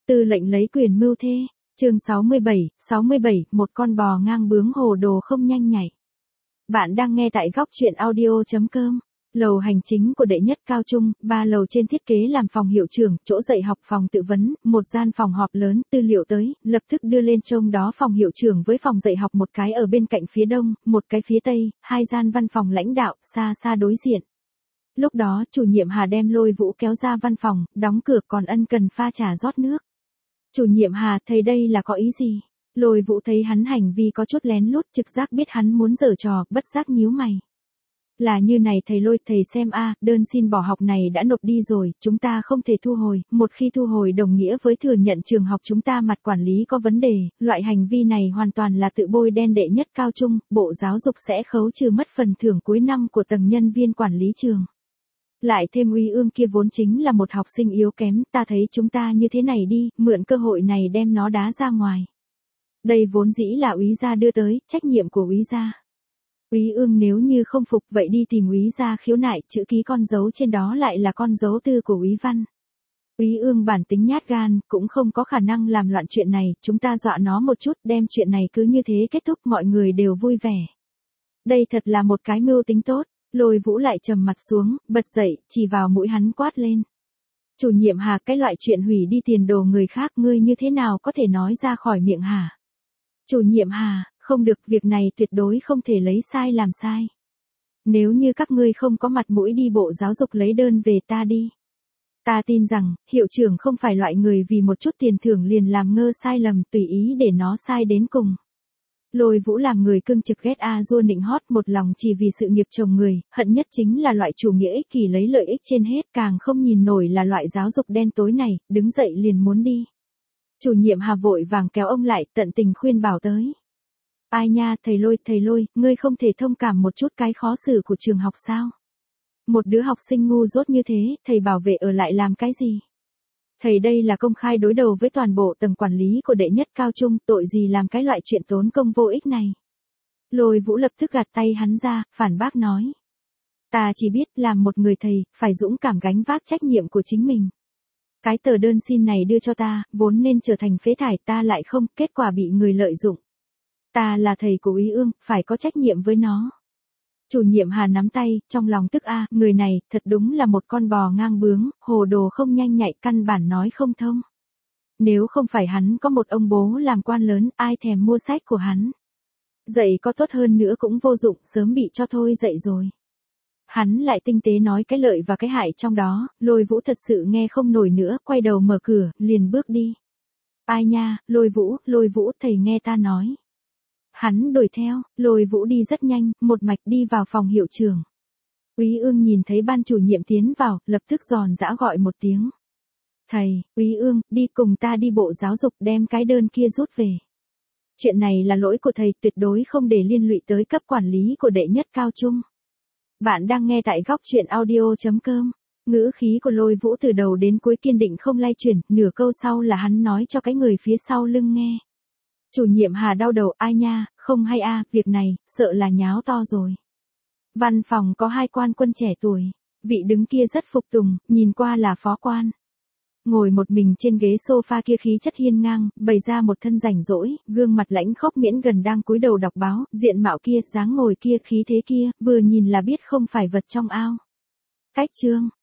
Tư lệnh lấy quyền mưu thê, chương 67, một con bò ngang bướng hồ đồ không nhanh nhạy. Bạn đang nghe tại góc truyện audio.com. Lầu hành chính của đệ nhất cao trung, 3 lầu trên thiết kế làm phòng hiệu trưởng, chỗ dạy học, phòng tự vấn, một gian phòng họp lớn, tư liệu tới, lập tức đưa lên trông đó phòng hiệu trưởng với phòng dạy học một cái ở bên cạnh phía đông, một cái phía tây, 2 gian văn phòng lãnh đạo, xa xa đối diện. Lúc đó, chủ nhiệm Hà đem Lôi Vũ kéo ra văn phòng, đóng cửa còn ân cần pha trà rót nước. Chủ nhiệm Hà, thầy đây là có ý gì? Lôi Vũ thấy hắn hành vi có chút lén lút, trực giác biết hắn muốn giở trò, bất giác nhíu mày. Là như này thầy Lôi, thầy xem đơn xin bỏ học này đã nộp đi rồi, chúng ta không thể thu hồi, một khi thu hồi đồng nghĩa với thừa nhận trường học chúng ta mặt quản lý có vấn đề, loại hành vi này hoàn toàn là tự bôi đen đệ nhất cao trung, Bộ Giáo dục sẽ khấu trừ mất phần thưởng cuối năm của tầng nhân viên quản lý trường. Lại thêm Úy Ương kia vốn chính là một học sinh yếu kém, ta thấy chúng ta như thế này đi, mượn cơ hội này đem nó đá ra ngoài. Đây vốn dĩ là Úy gia đưa tới, trách nhiệm của Úy gia. Úy Ương nếu như không phục vậy đi tìm Úy gia khiếu nại, chữ ký con dấu trên đó lại là con dấu tư của Úy Văn. Úy Ương bản tính nhát gan, cũng không có khả năng làm loạn chuyện này, chúng ta dọa nó một chút, đem chuyện này cứ như thế kết thúc, mọi người đều vui vẻ. Đây thật là một cái mưu tính tốt. Lôi Vũ lại trầm mặt xuống, bật dậy, chỉ vào mũi hắn quát lên. Chủ nhiệm Hà, cái loại chuyện hủy đi tiền đồ người khác ngươi như thế nào có thể nói ra khỏi miệng hả? Chủ nhiệm Hà, không được, việc này tuyệt đối không thể lấy sai làm sai. Nếu như các ngươi không có mặt mũi đi Bộ Giáo dục lấy đơn về ta đi. Ta tin rằng, hiệu trưởng không phải loại người vì một chút tiền thưởng liền làm ngơ sai lầm tùy ý để nó sai đến cùng. Lôi Vũ làm người cương trực ghét dua nịnh hót một lòng chỉ vì sự nghiệp chồng người, hận nhất chính là loại chủ nghĩa ích kỷ lấy lợi ích trên hết, càng không nhìn nổi là loại giáo dục đen tối này, đứng dậy liền muốn đi. Chủ nhiệm Hà vội vàng kéo ông lại, tận tình khuyên bảo tới. Ai nha, thầy Lôi, ngươi không thể thông cảm một chút cái khó xử của trường học sao? Một đứa học sinh ngu dốt như thế, thầy bảo vệ ở lại làm cái gì? Thầy đây là công khai đối đầu với toàn bộ tầng quản lý của đệ nhất cao trung, tội gì làm cái loại chuyện tốn công vô ích này. Lôi Vũ lập tức gạt tay hắn ra, phản bác nói. Ta chỉ biết làm một người thầy, phải dũng cảm gánh vác trách nhiệm của chính mình. Cái tờ đơn xin này đưa cho ta, vốn nên trở thành phế thải, ta lại không, kết quả bị người lợi dụng. Ta là thầy của Úy Ương, phải có trách nhiệm với nó. Chủ nhiệm Hà nắm tay, trong lòng tức người này, thật đúng là một con bò ngang bướng, hồ đồ không nhanh nhạy, căn bản nói không thông. Nếu không phải hắn có một ông bố làm quan lớn, ai thèm mua sách của hắn. Dạy có tốt hơn nữa cũng vô dụng, sớm bị cho thôi dạy rồi. Hắn lại tinh tế nói cái lợi và cái hại trong đó, Lôi Vũ thật sự nghe không nổi nữa, quay đầu mở cửa, liền bước đi. Ai nha, Lôi Vũ, thầy nghe ta nói. Hắn đuổi theo, Lôi Vũ đi rất nhanh, một mạch đi vào phòng hiệu trưởng. Úy Ương nhìn thấy ban chủ nhiệm tiến vào, lập tức giòn giã gọi một tiếng. Thầy, Úy Ương, đi cùng ta đi Bộ Giáo dục đem cái đơn kia rút về. Chuyện này là lỗi của thầy, tuyệt đối không để liên lụy tới cấp quản lý của đệ nhất cao trung. Bạn đang nghe tại góc truyện audio.com. Ngữ khí của Lôi Vũ từ đầu đến cuối kiên định không lay chuyển, nửa câu sau là hắn nói cho cái người phía sau lưng nghe. Chủ nhiệm Hà đau đầu, ai nha, không hay việc này, sợ là nháo to rồi. Văn phòng có 2 quan quân trẻ tuổi, vị đứng kia rất phục tùng, nhìn qua là phó quan. Ngồi một mình trên ghế sofa kia khí chất hiên ngang, bày ra một thân rảnh rỗi, gương mặt lãnh khốc miễn gần đang cúi đầu đọc báo, diện mạo kia, dáng ngồi kia, khí thế kia, vừa nhìn là biết không phải vật trong ao. Cách chương,